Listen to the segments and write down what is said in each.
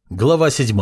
Глава 7.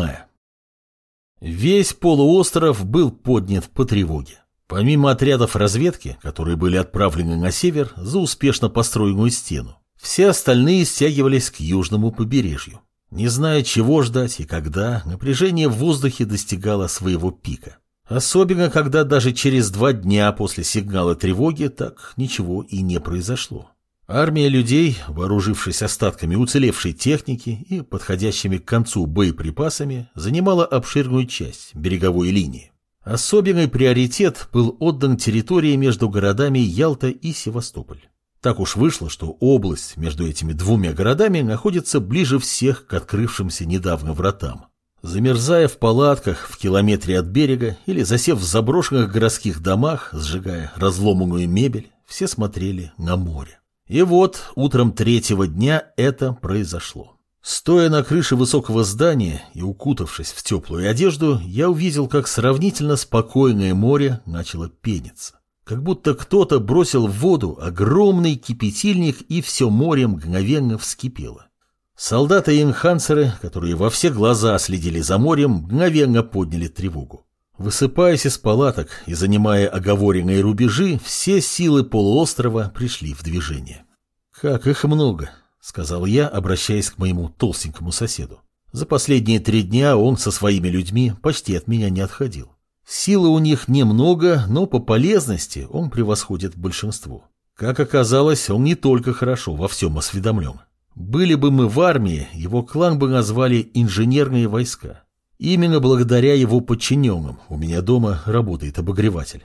Весь полуостров был поднят по тревоге. Помимо отрядов разведки, которые были отправлены на север за успешно построенную стену, все остальные стягивались к южному побережью. Не зная, чего ждать и когда, напряжение в воздухе достигало своего пика. Особенно, когда даже через 2 дня после сигнала тревоги так ничего и не произошло. Армия людей, вооружившись остатками уцелевшей техники и подходящими к концу боеприпасами, занимала обширную часть береговой линии. Особенный приоритет был отдан территории между городами Ялта и Севастополь. Так уж вышло, что область между этими 2 городами находится ближе всех к открывшимся недавно вратам. Замерзая в палатках в километре от берега или засев в заброшенных городских домах, сжигая разломанную мебель, все смотрели на море. И вот утром 3-го дня это произошло. Стоя на крыше высокого здания и укутавшись в теплую одежду, я увидел, как сравнительно спокойное море начало пениться. Как будто кто-то бросил в воду огромный кипятильник, и все море мгновенно вскипело. Солдаты и энхансеры, которые во все глаза следили за морем, мгновенно подняли тревогу. Высыпаясь из палаток и занимая оговоренные рубежи, все силы полуострова пришли в движение. «Как их много», — сказал я, обращаясь к моему толстенькому соседу. За последние 3 дня он со своими людьми почти от меня не отходил. Силы у них немного, но по полезности он превосходит большинство. Как оказалось, он не только хорошо во всем осведомлен. Были бы мы в армии, его клан бы назвали «инженерные войска». Именно благодаря его подчиненным у меня дома работает обогреватель.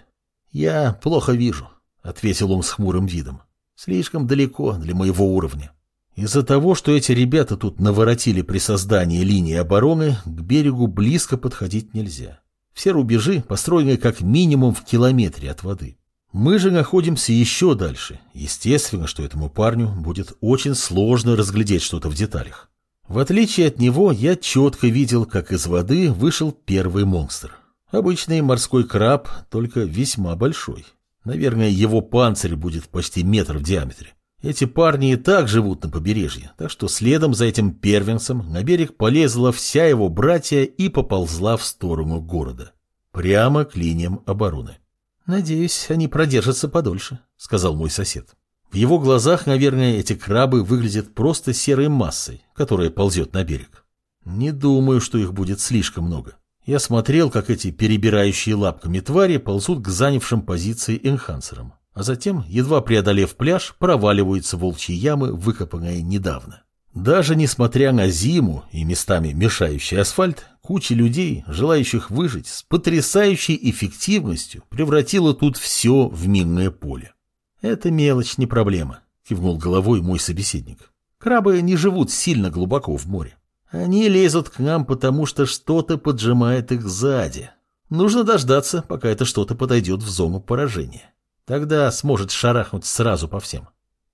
«Я плохо вижу», — ответил он с хмурым видом. «Слишком далеко для моего уровня. Из-за того, что эти ребята тут наворотили при создании линии обороны, к берегу близко подходить нельзя. Все рубежи построены как минимум в километре от воды. Мы же находимся еще дальше. Естественно, что этому парню будет очень сложно разглядеть что-то в деталях. В отличие от него, я четко видел, как из воды вышел первый монстр. Обычный морской краб, только весьма большой. Наверное, его панцирь будет почти метр в диаметре. Эти парни и так живут на побережье, так что следом за этим первенцем на берег полезла вся его братья и поползла в сторону города. Прямо к линиям обороны. «Надеюсь, они продержатся подольше», — сказал мой сосед. В его глазах, наверное, эти крабы выглядят просто серой массой, которая ползет на берег. Не думаю, что их будет слишком много. Я смотрел, как эти перебирающие лапками твари ползут к занявшим позиции энхансерам, а затем, едва преодолев пляж, проваливаются в волчьи ямы, выкопанные недавно. Даже несмотря на зиму и местами мешающий асфальт, куча людей, желающих выжить, с потрясающей эффективностью превратила тут все в минное поле. «Это мелочь, не проблема», — кивнул головой мой собеседник. «Крабы не живут сильно глубоко в море. Они лезут к нам, потому что что-то поджимает их сзади. Нужно дождаться, пока это что-то подойдет в зону поражения. Тогда сможет шарахнуть сразу по всем».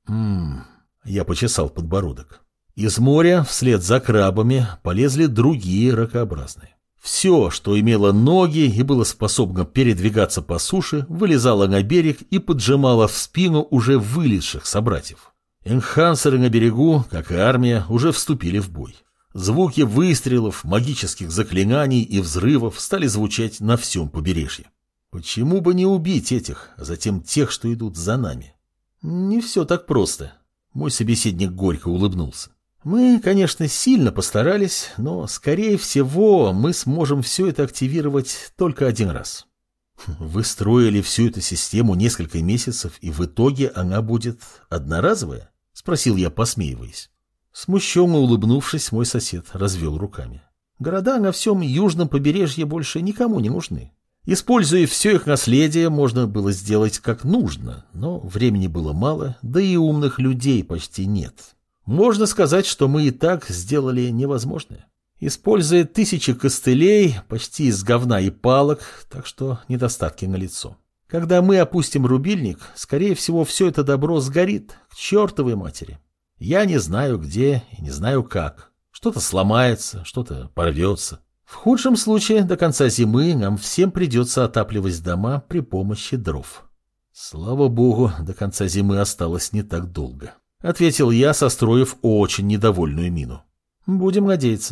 Я почесал подбородок. Из моря вслед за крабами полезли другие ракообразные. Все, что имело ноги и было способно передвигаться по суше, вылезало на берег и поджимало в спину уже вылезших собратьев. Энхансеры на берегу, как и армия, уже вступили в бой. Звуки выстрелов, магических заклинаний и взрывов стали звучать на всем побережье. Почему бы не убить этих, а затем тех, что идут за нами? Не все так просто. Мой собеседник горько улыбнулся. Мы, конечно, сильно постарались, но, скорее всего, мы сможем все это активировать только 1 раз. Вы строили всю эту систему несколько месяцев, и в итоге она будет одноразовая? Спросил я, посмеиваясь. Смущенно улыбнувшись, мой сосед развел руками. Города на всем южном побережье больше никому не нужны. Используя все их наследие, можно было сделать как нужно, но времени было мало, да и умных людей почти нет. Можно сказать, что мы и так сделали невозможное. Используя 1000 костылей, почти из говна и палок, так что недостатки налицо. Когда мы опустим рубильник, скорее всего, все это добро сгорит к чертовой матери. Я не знаю где и не знаю как. Что-то сломается, что-то порвется. В худшем случае, до конца зимы нам всем придется отапливать дома при помощи дров. Слава богу, до конца зимы осталось не так долго. — ответил я, состроив очень недовольную мину. «Будем надеяться».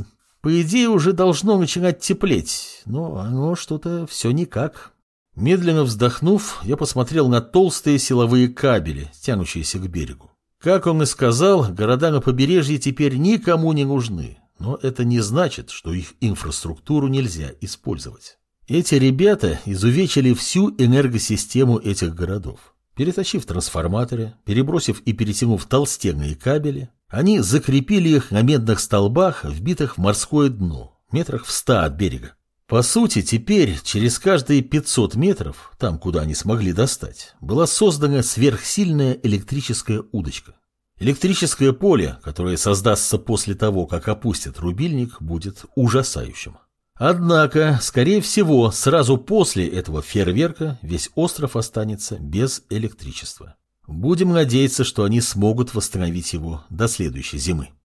По идее, уже должно начинать теплеть, но оно что-то все никак. Медленно вздохнув, я посмотрел на толстые силовые кабели, тянущиеся к берегу. Как он и сказал, города на побережье теперь никому не нужны, но это не значит, что их инфраструктуру нельзя использовать. Эти ребята изувечили всю энергосистему этих городов. Перетащив трансформаторы, перебросив и перетянув толстенные кабели, они закрепили их на медных столбах, вбитых в морское дно, метрах в 100 от берега. По сути, теперь через каждые 500 метров, там, куда они смогли достать, была создана сверхсильная электрическая удочка. Электрическое поле, которое создастся после того, как опустят рубильник, будет ужасающим. Однако, скорее всего, сразу после этого фейерверка весь остров останется без электричества. Будем надеяться, что они смогут восстановить его до следующей зимы.